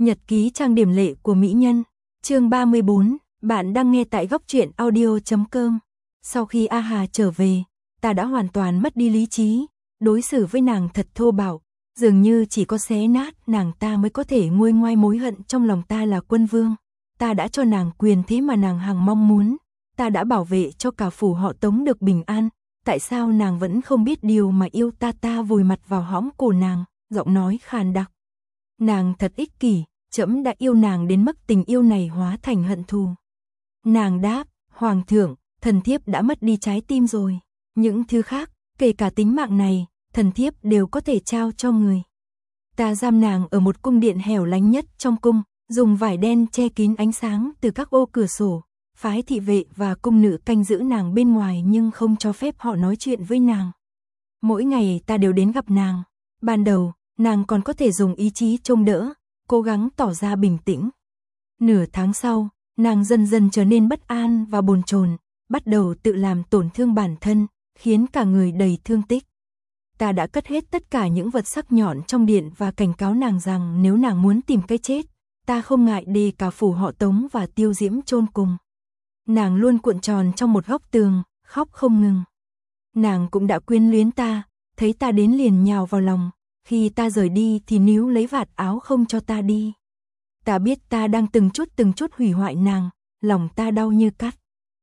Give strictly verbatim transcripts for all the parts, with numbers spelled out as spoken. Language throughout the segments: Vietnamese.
Nhật ký trang điểm lệ của mỹ nhân, chương ba mươi bốn, bạn đang nghe tại góc truyện audio chấm com. Sau khi A Hà trở về, ta đã hoàn toàn mất đi lý trí, đối xử với nàng thật thô bạo, dường như chỉ có xé nát nàng ta mới có thể nguôi ngoai mối hận trong lòng ta là quân vương. Ta đã cho nàng quyền thế mà nàng hằng mong muốn, ta đã bảo vệ cho cả phủ họ Tống được bình an, tại sao nàng vẫn không biết điều mà yêu ta? Ta vùi mặt vào hõm cổ nàng, giọng nói khàn đặc. Nàng thật ích kỷ, trẫm đã yêu nàng đến mức tình yêu này hóa thành hận thù. Nàng đáp, hoàng thượng, thần thiếp đã mất đi trái tim rồi, những thứ khác, kể cả tính mạng này, thần thiếp đều có thể trao cho người. Ta giam nàng ở một cung điện hẻo lánh nhất trong cung, dùng vải đen che kín ánh sáng từ các ô cửa sổ, phái thị vệ và cung nữ canh giữ nàng bên ngoài nhưng không cho phép họ nói chuyện với nàng. Mỗi ngày ta đều đến gặp nàng, ban đầu, nàng còn có thể dùng ý chí trông đỡ, cố gắng tỏ ra bình tĩnh. Nửa tháng sau, nàng dần dần trở nên bất an và bồn chồn, bắt đầu tự làm tổn thương bản thân, khiến cả người đầy thương tích. Ta đã cất hết tất cả những vật sắc nhọn trong điện và cảnh cáo nàng rằng nếu nàng muốn tìm cái chết, ta không ngại để cả phủ họ Tống và Tiêu Diễm chôn cùng. Nàng luôn cuộn tròn trong một góc tường, khóc không ngừng. Nàng cũng đã quyến luyến ta, thấy ta đến liền nhào vào lòng, khi ta rời đi thì níu lấy vạt áo không cho ta đi. Ta biết ta đang từng chút từng chút hủy hoại nàng, lòng ta đau như cắt.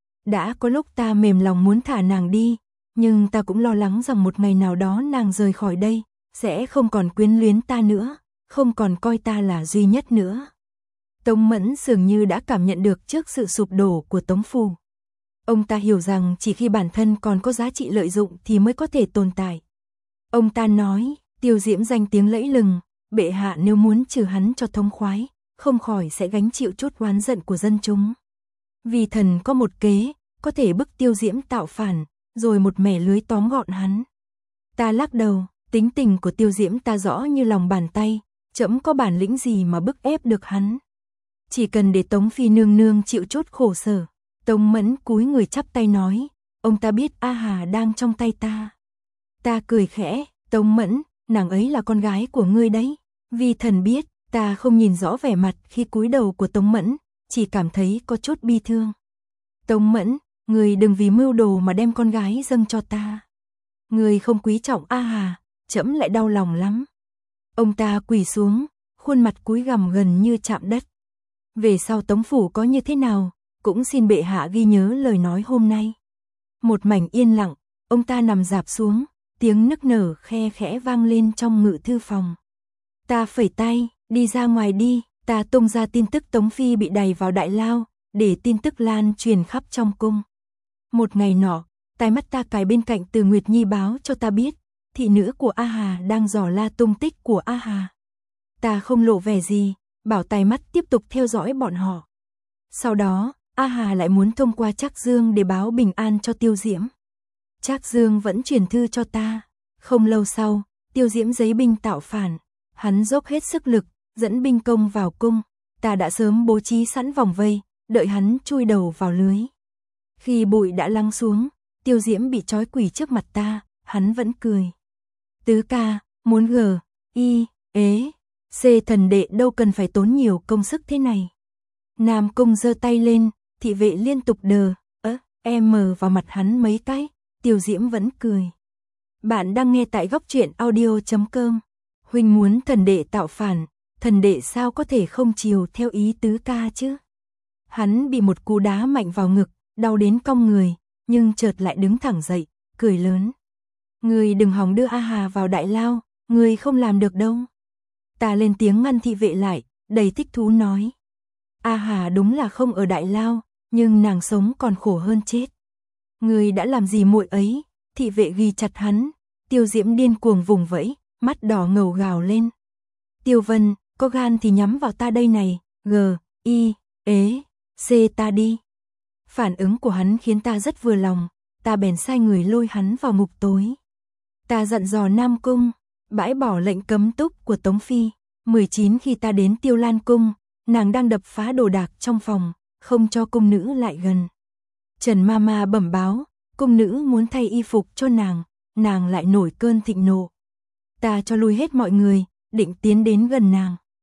Đã có lúc ta mềm lòng muốn thả nàng đi, nhưng ta cũng lo lắng rằng một ngày nào đó nàng rời khỏi đây, sẽ không còn quyến luyến ta nữa, không còn coi ta là duy nhất nữa. Tống Mẫn dường như đã cảm nhận được trước sự sụp đổ của Tống phủ. Ông ta hiểu rằng chỉ khi bản thân còn có giá trị lợi dụng thì mới có thể tồn tại. Ông ta nói, Tiêu Diễm danh tiếng lẫy lừng, bệ hạ nếu muốn trừ hắn cho thống khoái, không khỏi sẽ gánh chịu chút oán giận của dân chúng. Vì thần có một kế, có thể bức Tiêu Diễm tạo phản, rồi một mẻ lưới tóm gọn hắn. Ta lắc đầu, tính tình của Tiêu Diễm ta rõ như lòng bàn tay, trẫm có bản lĩnh gì mà bức ép được hắn. Chỉ cần để Tống phi nương nương chịu chút khổ sở. Tống Mẫn cúi người chắp tay nói, ông ta biết A Hà đang trong tay ta. Ta cười khẽ, Tống Mẫn, nàng ấy là con gái của ngươi đấy. Vì thần biết, ta không nhìn rõ vẻ mặt khi cúi đầu của Tống Mẫn, chỉ cảm thấy có chút bi thương. Tống Mẫn, ngươi đừng vì mưu đồ mà đem con gái dâng cho ta. Ngươi không quý trọng A Hà, trẫm lại đau lòng lắm. Ông ta quỳ xuống, khuôn mặt cúi gằm gần như chạm đất. Về sau Tống phủ có như thế nào, cũng xin bệ hạ ghi nhớ lời nói hôm nay. Một mảnh yên lặng, ông ta nằm rạp xuống, tiếng nức nở khe khẽ vang lên trong ngự thư phòng. Ta phẩy tay, đi ra ngoài đi, ta tung ra tin tức Tống phi bị đày vào đại lao, để tin tức lan truyền khắp trong cung. Một ngày nọ, tai mắt ta cài bên cạnh Từ Nguyệt Nhi báo cho ta biết, thị nữ của A Hà đang dò la tung tích của A Hà. Ta không lộ vẻ gì, bảo tai mắt tiếp tục theo dõi bọn họ. Sau đó, A Hà lại muốn thông qua Trác Dương để báo bình an cho Tiêu Diễm. Trác Dương vẫn truyền thư cho ta. Không lâu sau, Tiêu Diễm giấy binh tạo phản. Hắn dốc hết sức lực, dẫn binh công vào cung. Ta đã sớm bố trí sẵn vòng vây, đợi hắn chui đầu vào lưới. Khi bụi đã lắng xuống, Tiêu Diễm bị trói quỳ trước mặt ta, hắn vẫn cười. Tứ ca, muốn g, y, ế, c thần đệ đâu cần phải tốn nhiều công sức thế này. Nam Cung giơ tay lên, thị vệ liên tục đờ, ớ, em mờ vào mặt hắn mấy cái, Tiêu Diễm vẫn cười. Bạn đang nghe tại góc truyện audio chấm com. Huynh muốn thần đệ tạo phản, thần đệ sao có thể không chiều theo ý tứ ca chứ? Hắn bị một cú đá mạnh vào ngực, đau đến cong người, nhưng chợt lại đứng thẳng dậy, cười lớn. Ngươi đừng hòng đưa A Hà vào đại lao, ngươi không làm được đâu. Ta lên tiếng ngăn thị vệ lại, đầy thích thú nói. A Hà đúng là không ở đại lao, nhưng nàng sống còn khổ hơn chết. Ngươi đã làm gì muội ấy? Thị vệ ghi chặt hắn. Tiêu Diễm điên cuồng vùng vẫy, mắt đỏ ngầu gào lên. Tiêu Vân, có gan thì nhắm vào ta đây này, g, y, ế, c ta đi. Phản ứng của hắn khiến ta rất vừa lòng, ta bèn sai người lôi hắn vào ngục tối. Ta dặn dò Nam Cung, bãi bỏ lệnh cấm túc của Tống phi. mười chín khi ta đến Tiêu Lan cung, nàng đang đập phá đồ đạc trong phòng, không cho cung nữ lại gần. Trần Mama bẩm báo, cung nữ muốn thay y phục cho nàng, nàng lại nổi cơn thịnh nộ. Ta cho lui hết mọi người, định tiến đến gần nàng.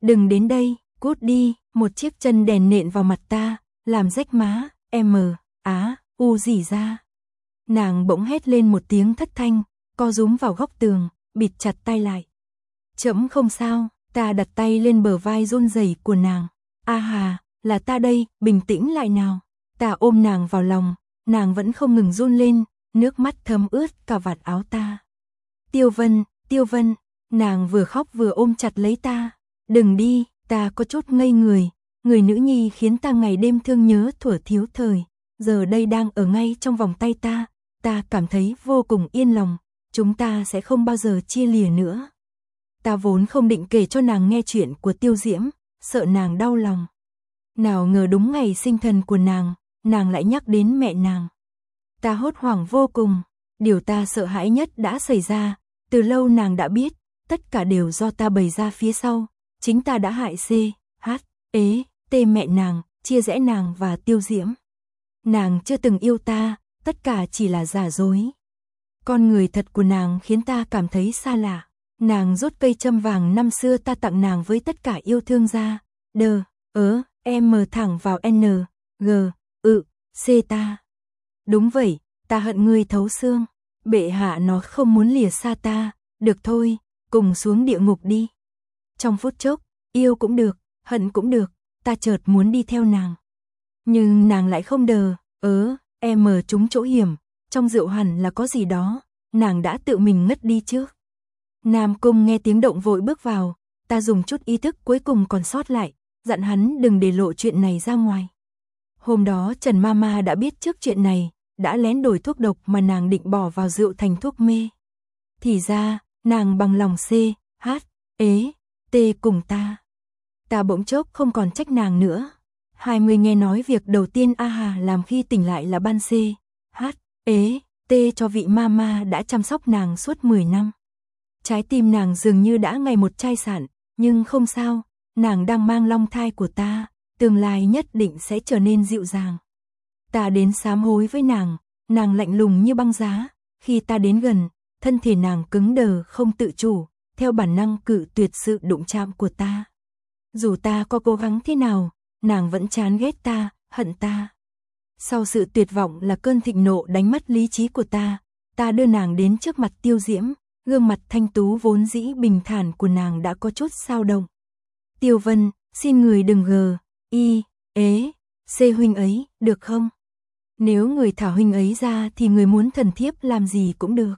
đừng đến đây, cút đi, một chiếc chân đèn nện vào mặt ta, làm rách má, em, á, u gì ra. Nàng bỗng hét lên một tiếng thất thanh, co rúm vào góc tường, bịt chặt tay lại. Trẫm không sao, ta đặt tay lên bờ vai run rẩy của nàng. A Hà, là ta đây, bình tĩnh lại nào. Ta ôm nàng vào lòng, nàng vẫn không ngừng run lên, nước mắt thấm ướt cả vạt áo ta. Tiêu Vân, Tiêu Vân, nàng vừa khóc vừa ôm chặt lấy ta. Đừng đi, ta có chút ngây người, người nữ nhi khiến ta ngày đêm thương nhớ thuở thiếu thời, giờ đây đang ở ngay trong vòng tay ta, ta cảm thấy vô cùng yên lòng, chúng ta sẽ không bao giờ chia lìa nữa. Ta vốn không định kể cho nàng nghe chuyện của Tiêu Diễm, sợ nàng đau lòng. Nào ngờ đúng ngày sinh thần của nàng, nàng lại nhắc đến mẹ nàng. Ta hốt hoảng vô cùng, điều ta sợ hãi nhất đã xảy ra, từ lâu nàng đã biết, tất cả đều do ta bày ra phía sau, chính ta đã hại C, H, ế, T mẹ nàng, chia rẽ nàng và Tiêu Diễm. Nàng chưa từng yêu ta, tất cả chỉ là giả dối. Con người thật của nàng khiến ta cảm thấy xa lạ. Nàng rút cây châm vàng năm xưa ta tặng nàng với tất cả yêu thương ra, đờ, ớ, em thẳng vào N, G, ự, C ta. Đúng vậy, ta hận ngươi thấu xương. Bệ hạ nó không muốn lìa xa ta, được thôi, cùng xuống địa ngục đi. Trong phút chốc, yêu cũng được, hận cũng được, ta chợt muốn đi theo nàng. Nhưng nàng lại không đờ, ớ, em trúng chỗ hiểm, trong rượu hẳn là có gì đó, nàng đã tự mình ngất đi trước. Nam Cung nghe tiếng động vội bước vào, ta dùng chút ý thức cuối cùng còn sót lại, dặn hắn đừng để lộ chuyện này ra ngoài. Hôm đó Trần Mama đã biết trước chuyện này, đã lén đổi thuốc độc mà nàng định bỏ vào rượu thành thuốc mê. Thì ra, nàng bằng lòng C, H, ế, T cùng ta. Ta bỗng chốc không còn trách nàng nữa. Hai người nghe nói việc đầu tiên A Hà làm khi tỉnh lại là ban C, H, ế, T cho vị Mama đã chăm sóc nàng suốt mười năm. Trái tim nàng dường như đã ngày một chai sạn, nhưng không sao, nàng đang mang long thai của ta, tương lai nhất định sẽ trở nên dịu dàng. Ta đến sám hối với nàng, nàng lạnh lùng như băng giá, khi ta đến gần, thân thể nàng cứng đờ không tự chủ, theo bản năng cự tuyệt sự đụng chạm của ta. Dù ta có cố gắng thế nào, nàng vẫn chán ghét ta, hận ta. Sau sự tuyệt vọng là cơn thịnh nộ đánh mất lý trí của ta, ta đưa nàng đến trước mặt Tiêu Diễm, gương mặt thanh tú vốn dĩ bình thản của nàng đã có chút xao động. Tiêu Vân, xin người đừng gờ, y, ế, C huynh ấy, được không? Nếu người thả huynh ấy ra thì người muốn thần thiếp làm gì cũng được.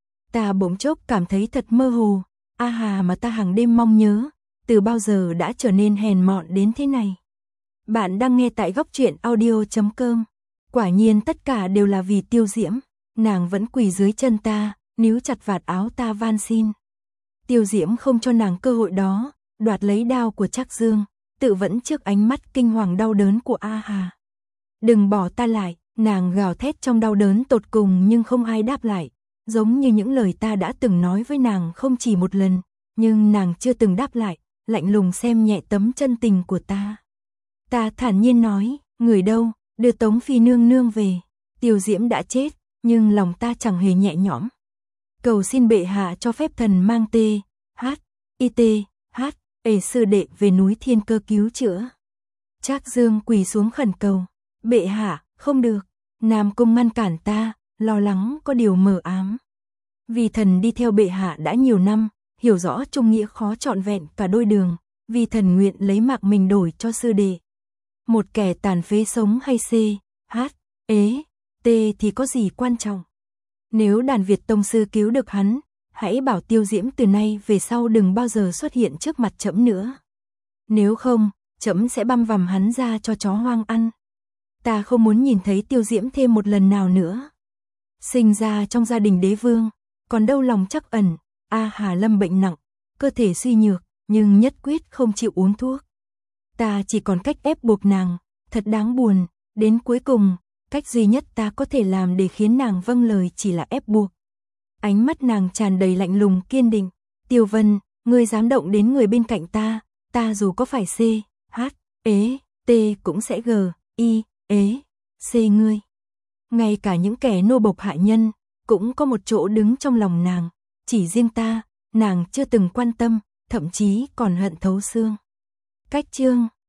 Ta bỗng chốc cảm thấy thật mơ hồ, A Hà mà ta hàng đêm mong nhớ, từ bao giờ đã trở nên hèn mọn đến thế này. Bạn đang nghe tại góc truyện audio chấm com. Quả nhiên tất cả đều là vì Tiêu Diễm, nàng vẫn quỳ dưới chân ta, níu chặt vạt áo ta van xin. Tiêu Diễm không cho nàng cơ hội đó, đoạt lấy đao của Trác Dương, tự vẫn trước ánh mắt kinh hoàng đau đớn của A Hà. Đừng bỏ ta lại, nàng gào thét trong đau đớn tột cùng nhưng không ai đáp lại, giống như những lời ta đã từng nói với nàng không chỉ một lần, nhưng nàng chưa từng đáp lại, lạnh lùng xem nhẹ tấm chân tình của ta. Ta thản nhiên nói, người đâu, đưa Tống Phi nương nương về. Tiêu Diễm đã chết, nhưng lòng ta chẳng hề nhẹ nhõm. Cầu xin bệ hạ cho phép thần mang T, H, I T, H, ể sư đệ về núi Thiên Cơ cứu chữa. Trác Dương quỳ xuống khẩn cầu, bệ hạ, không được. Nam Cung ngăn cản ta, lo lắng có điều mờ ám. Vì thần đi theo bệ hạ đã nhiều năm, hiểu rõ trung nghĩa khó trọn vẹn cả đôi đường, vì thần nguyện lấy mạng mình đổi cho sư đệ. Một kẻ tàn phế sống hay C, H, ế, T thì có gì quan trọng. Nếu đàn Việt tông sư cứu được hắn, hãy bảo Tiêu Diễm từ nay về sau đừng bao giờ xuất hiện trước mặt trẫm nữa. Nếu không, trẫm sẽ băm vằm hắn ra cho chó hoang ăn. Ta không muốn nhìn thấy Tiêu Diễm thêm một lần nào nữa. Sinh ra trong gia đình đế vương, còn đâu lòng trắc ẩn, A Hà lâm bệnh nặng, cơ thể suy nhược, nhưng nhất quyết không chịu uống thuốc. Ta chỉ còn cách ép buộc nàng, thật đáng buồn, đến cuối cùng, cách duy nhất ta có thể làm để khiến nàng vâng lời chỉ là ép buộc. Ánh mắt nàng tràn đầy lạnh lùng kiên định, Tiêu Vân, ngươi dám động đến người bên cạnh ta, ta dù có phải C, H, ế, T cũng sẽ G, I, ế, C ngươi. Ngay cả những kẻ nô bộc hại nhân, cũng có một chỗ đứng trong lòng nàng, chỉ riêng ta, nàng chưa từng quan tâm, thậm chí còn hận thấu xương. Cách chương